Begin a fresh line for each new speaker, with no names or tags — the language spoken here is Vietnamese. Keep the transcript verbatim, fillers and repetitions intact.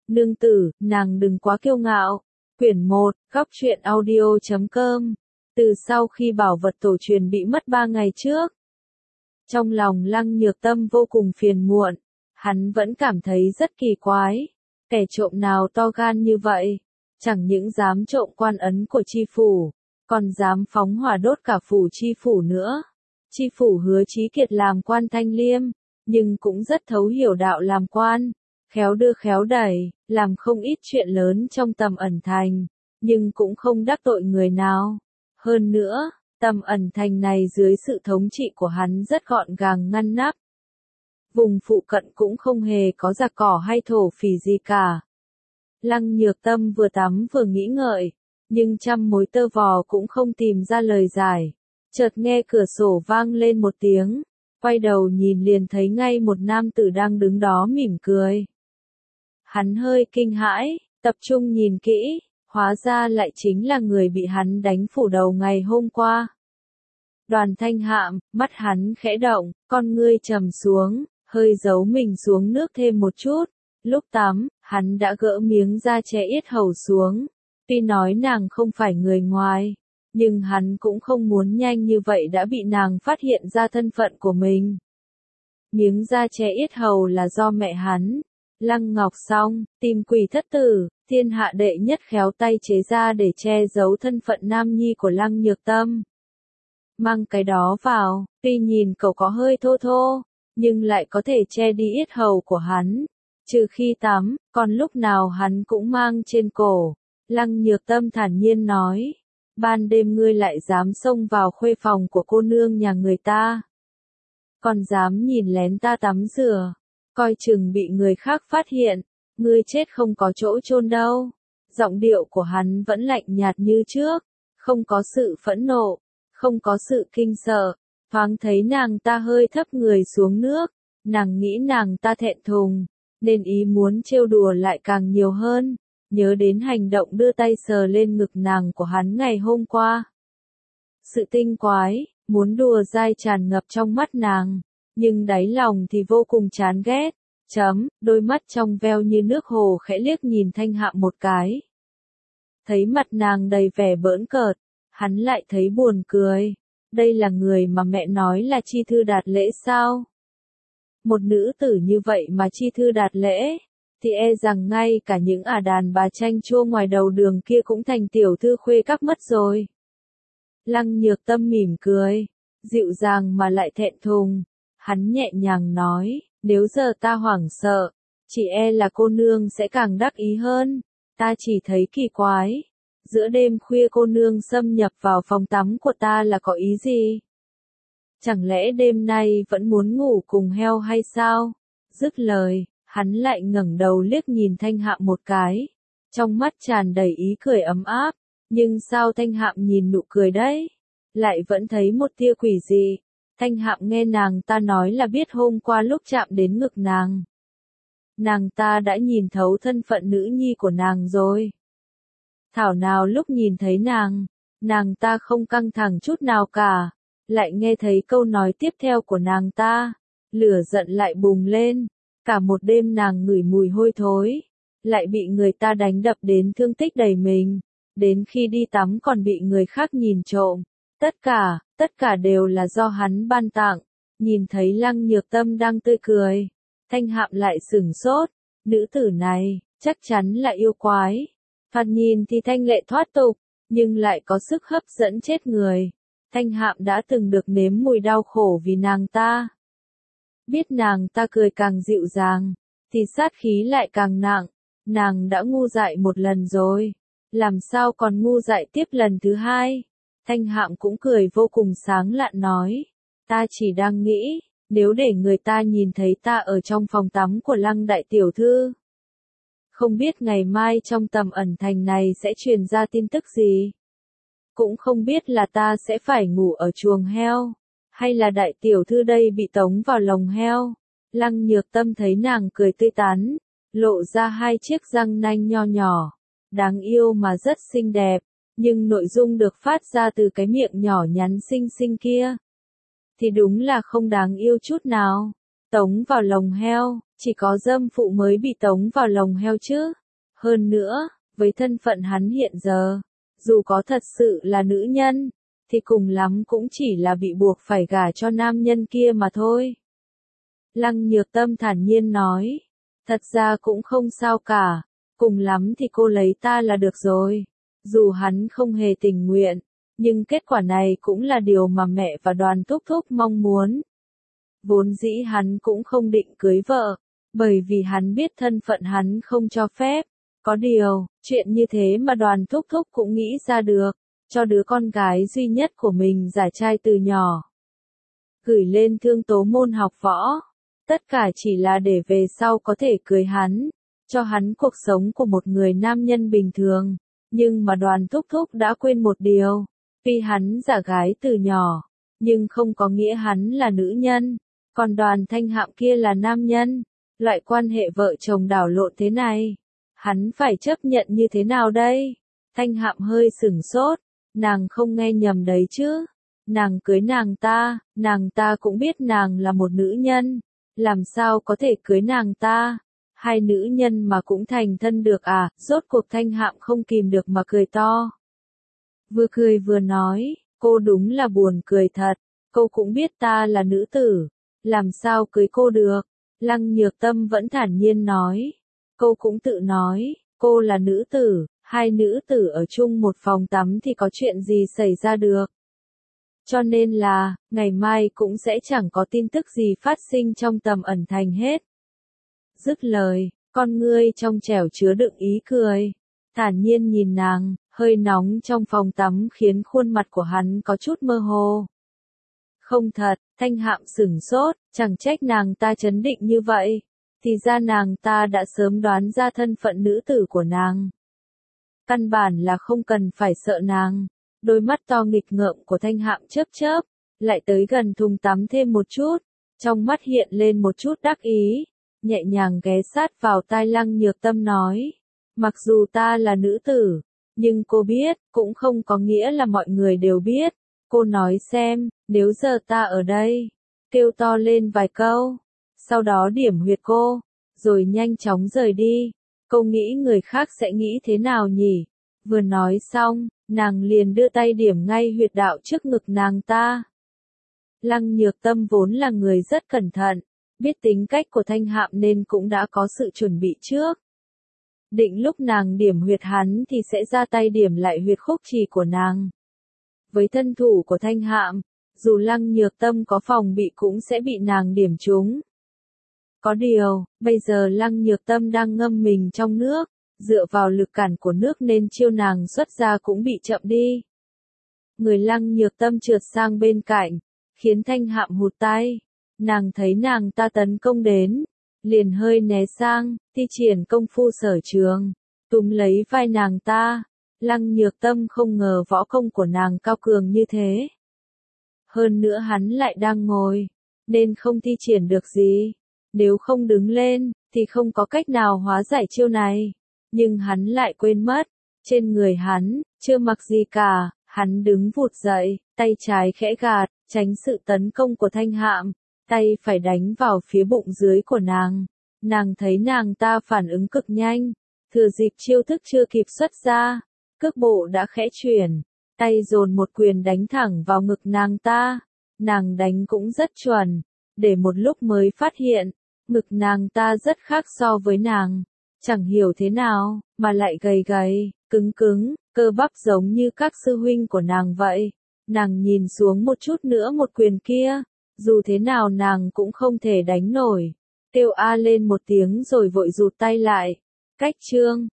Nương tử, nàng đừng quá kiêu ngạo. Quyển một, góc truyện audio chấm com. Từ sau khi bảo vật tổ truyền bị mất ba ngày trước, trong lòng Lăng Nhược Tâm vô cùng phiền muộn, hắn vẫn cảm thấy rất kỳ quái. Kẻ trộm nào to gan như vậy, chẳng những dám trộm quan ấn của chi phủ, còn dám phóng hỏa đốt cả phủ chi phủ nữa. Chi phủ Hứa Chí Kiệt làm quan thanh liêm, nhưng cũng rất thấu hiểu đạo làm quan, khéo đưa khéo đẩy, làm không ít chuyện lớn trong Tầm Ẩn Thành, nhưng cũng không đắc tội người nào. Hơn nữa, Tầm Ẩn Thành này dưới sự thống trị của hắn rất gọn gàng ngăn nắp. Vùng phụ cận cũng không hề có giặc cỏ hay thổ phỉ gì cả. Lăng Nhược Tâm vừa tắm vừa nghĩ ngợi, nhưng trăm mối tơ vò cũng không tìm ra lời giải. Chợt nghe cửa sổ vang lên một tiếng, quay đầu nhìn liền thấy ngay một nam tử đang đứng đó mỉm cười. Hắn hơi kinh hãi, tập trung nhìn kỹ, hóa ra lại chính là người bị hắn đánh phủ đầu ngày hôm qua. Đoàn Thanh Hạm, mắt hắn khẽ động, con ngươi trầm xuống, hơi giấu mình xuống nước thêm một chút. Lúc tắm, hắn đã gỡ miếng da che yết hầu xuống. Tuy nói nàng không phải người ngoài, nhưng hắn cũng không muốn nhanh như vậy đã bị nàng phát hiện ra thân phận của mình. Miếng da che yết hầu là do mẹ hắn, Lăng Ngọc Song, tìm quỷ thất tử, thiên hạ đệ nhất khéo tay chế ra để che giấu thân phận nam nhi của Lăng Nhược Tâm. Mang cái đó vào, tuy nhìn cậu có hơi thô thô, nhưng lại có thể che đi yết hầu của hắn. Trừ khi tắm, còn lúc nào hắn cũng mang trên cổ. Lăng Nhược Tâm thản nhiên nói, ban đêm ngươi lại dám xông vào khuê phòng của cô nương nhà người ta. Còn dám nhìn lén ta tắm rửa, coi chừng bị người khác phát hiện, ngươi chết không có chỗ chôn đâu. Giọng điệu của hắn vẫn lạnh nhạt như trước, không có sự phẫn nộ, không có sự kinh sợ. Thoáng thấy nàng ta hơi thấp người xuống nước, nàng nghĩ nàng ta thẹn thùng, nên ý muốn trêu đùa lại càng nhiều hơn. Nhớ đến hành động đưa tay sờ lên ngực nàng của hắn ngày hôm qua. Sự tinh quái, muốn đùa dai tràn ngập trong mắt nàng, nhưng đáy lòng thì vô cùng chán ghét. Chấm, đôi mắt trong veo như nước hồ khẽ liếc nhìn Thanh Hạm một cái. Thấy mặt nàng đầy vẻ bỡn cợt, hắn lại thấy buồn cười. Đây là người mà mẹ nói là Chi Thư Đạt Lễ sao? Một nữ tử như vậy mà Chi Thư Đạt Lễ, thì e rằng ngay cả những ả đàn bà chanh chua ngoài đầu đường kia cũng thành tiểu thư khuê các mất rồi. Lăng Nhược Tâm mỉm cười, dịu dàng mà lại thẹn thùng. Hắn nhẹ nhàng nói, nếu giờ ta hoảng sợ, chỉ e là cô nương sẽ càng đắc ý hơn. Ta chỉ thấy kỳ quái, giữa đêm khuya cô nương xâm nhập vào phòng tắm của ta là có ý gì? Chẳng lẽ đêm nay vẫn muốn ngủ cùng heo hay sao? Dứt lời, hắn lại ngẩng đầu liếc nhìn Thanh Hạm một cái, trong mắt tràn đầy ý cười ấm áp, nhưng sao Thanh Hạm nhìn nụ cười đấy, lại vẫn thấy một tia quỷ dị. Thanh Hạm nghe nàng ta nói là biết hôm qua lúc chạm đến ngực nàng, nàng ta đã nhìn thấu thân phận nữ nhi của nàng rồi. Thảo nào lúc nhìn thấy nàng, nàng ta không căng thẳng chút nào cả, lại nghe thấy câu nói tiếp theo của nàng ta, lửa giận lại bùng lên. Cả một đêm nàng ngửi mùi hôi thối, lại bị người ta đánh đập đến thương tích đầy mình, đến khi đi tắm còn bị người khác nhìn trộm. Tất cả, tất cả đều là do hắn ban tặng. Nhìn thấy Lăng Nhược Tâm đang tươi cười, Thanh Hạm lại sửng sốt, nữ tử này, chắc chắn là yêu quái. Thoạt nhìn thì thanh lệ thoát tục, nhưng lại có sức hấp dẫn chết người. Thanh Hạm đã từng được nếm mùi đau khổ vì nàng ta. Biết nàng ta cười càng dịu dàng, thì sát khí lại càng nặng. Nàng đã ngu dại một lần rồi, làm sao còn ngu dại tiếp lần thứ hai? Thanh Hạm cũng cười vô cùng sáng lạn nói, ta chỉ đang nghĩ, nếu để người ta nhìn thấy ta ở trong phòng tắm của Lăng đại tiểu thư, không biết ngày mai trong Tầm Ẩn Thành này sẽ truyền ra tin tức gì? Cũng không biết là ta sẽ phải ngủ ở chuồng heo, hay là đại tiểu thư đây bị tống vào lồng heo. Lăng Nhược Tâm thấy nàng cười tươi tắn, lộ ra hai chiếc răng nanh nho nhỏ, đáng yêu mà rất xinh đẹp, nhưng nội dung được phát ra từ cái miệng nhỏ nhắn xinh xinh kia, thì đúng là không đáng yêu chút nào. Tống vào lồng heo, chỉ có dâm phụ mới bị tống vào lồng heo chứ. Hơn nữa, với thân phận hắn hiện giờ, dù có thật sự là nữ nhân, thì cùng lắm cũng chỉ là bị buộc phải gả cho nam nhân kia mà thôi. Lăng Nhược Tâm thản nhiên nói, thật ra cũng không sao cả, cùng lắm thì cô lấy ta là được rồi. Dù hắn không hề tình nguyện, nhưng kết quả này cũng là điều mà mẹ và Đoàn Thúc Thúc mong muốn. Vốn dĩ hắn cũng không định cưới vợ, bởi vì hắn biết thân phận hắn không cho phép. Có điều, chuyện như thế mà Đoàn Thúc Thúc cũng nghĩ ra được, cho đứa con gái duy nhất của mình giải trai từ nhỏ. Gửi lên Thương Tố môn học võ, tất cả chỉ là để về sau có thể cưới hắn, cho hắn cuộc sống của một người nam nhân bình thường. Nhưng mà Đoàn Thúc Thúc đã quên một điều, tuy hắn giả gái từ nhỏ, nhưng không có nghĩa hắn là nữ nhân, còn Đoàn Thanh Hạm kia là nam nhân. Loại quan hệ vợ chồng đảo lộn thế này, hắn phải chấp nhận như thế nào đây? Thanh Hạm hơi sửng sốt, nàng không nghe nhầm đấy chứ. Nàng cưới nàng ta, nàng ta cũng biết nàng là một nữ nhân, làm sao có thể cưới nàng ta? Hai nữ nhân mà cũng thành thân được à? Rốt cuộc Thanh Hạm không kìm được mà cười to. Vừa cười vừa nói, cô đúng là buồn cười thật, cô cũng biết ta là nữ tử, làm sao cưới cô được? Lăng Nhược Tâm vẫn thản nhiên nói, cô cũng tự nói, cô là nữ tử, hai nữ tử ở chung một phòng tắm thì có chuyện gì xảy ra được. Cho nên là, ngày mai cũng sẽ chẳng có tin tức gì phát sinh trong Tầm Ẩn Thành hết. Dứt lời, con ngươi trong trẻo chứa đựng ý cười, thản nhiên nhìn nàng, hơi nóng trong phòng tắm khiến khuôn mặt của hắn có chút mơ hồ. Không thật, Thanh Hạm sửng sốt, chẳng trách nàng ta chấn định như vậy, thì ra nàng ta đã sớm đoán ra thân phận nữ tử của nàng. Căn bản là không cần phải sợ nàng. Đôi mắt to nghịch ngợm của Thanh Hạm chớp chớp, lại tới gần thùng tắm thêm một chút, trong mắt hiện lên một chút đắc ý, nhẹ nhàng ghé sát vào tai Lăng Nhược Tâm nói, mặc dù ta là nữ tử, nhưng cô biết, cũng không có nghĩa là mọi người đều biết. Cô nói xem, nếu giờ ta ở đây, kêu to lên vài câu, sau đó điểm huyệt cô, rồi nhanh chóng rời đi, cô nghĩ người khác sẽ nghĩ thế nào nhỉ? Vừa nói xong, nàng liền đưa tay điểm ngay huyệt đạo trước ngực nàng ta. Lăng Nhược Tâm vốn là người rất cẩn thận, biết tính cách của Thanh Hạm nên cũng đã có sự chuẩn bị trước. Định lúc nàng điểm huyệt hắn thì sẽ ra tay điểm lại huyệt khúc trì của nàng. Với thân thủ của Thanh Hạm, dù Lăng Nhược Tâm có phòng bị cũng sẽ bị nàng điểm trúng. Có điều, bây giờ Lăng Nhược Tâm đang ngâm mình trong nước, dựa vào lực cản của nước nên chiêu nàng xuất ra cũng bị chậm đi. Người Lăng Nhược Tâm trượt sang bên cạnh, khiến Thanh Hạm hụt tay. Nàng thấy nàng ta tấn công đến, liền hơi né sang, thi triển công phu sở trường, túm lấy vai nàng ta. Lăng Nhược Tâm không ngờ võ công của nàng cao cường như thế. Hơn nữa hắn lại đang ngồi, nên không thi triển được gì. Nếu không đứng lên, thì không có cách nào hóa giải chiêu này. Nhưng hắn lại quên mất, trên người hắn, chưa mặc gì cả, hắn đứng vụt dậy, tay trái khẽ gạt, tránh sự tấn công của Thanh Hạm, tay phải đánh vào phía bụng dưới của nàng. Nàng thấy nàng ta phản ứng cực nhanh, thừa dịp chiêu thức chưa kịp xuất ra, cước bộ đã khẽ chuyển, tay dồn một quyền đánh thẳng vào ngực nàng ta. Nàng đánh cũng rất chuẩn, để một lúc mới phát hiện, ngực nàng ta rất khác so với nàng. Chẳng hiểu thế nào, mà lại gầy gầy, cứng cứng, cơ bắp giống như các sư huynh của nàng vậy. Nàng nhìn xuống một chút nữa một quyền kia, dù thế nào nàng cũng không thể đánh nổi. Kêu a lên một tiếng rồi vội rụt tay lại. Cách chương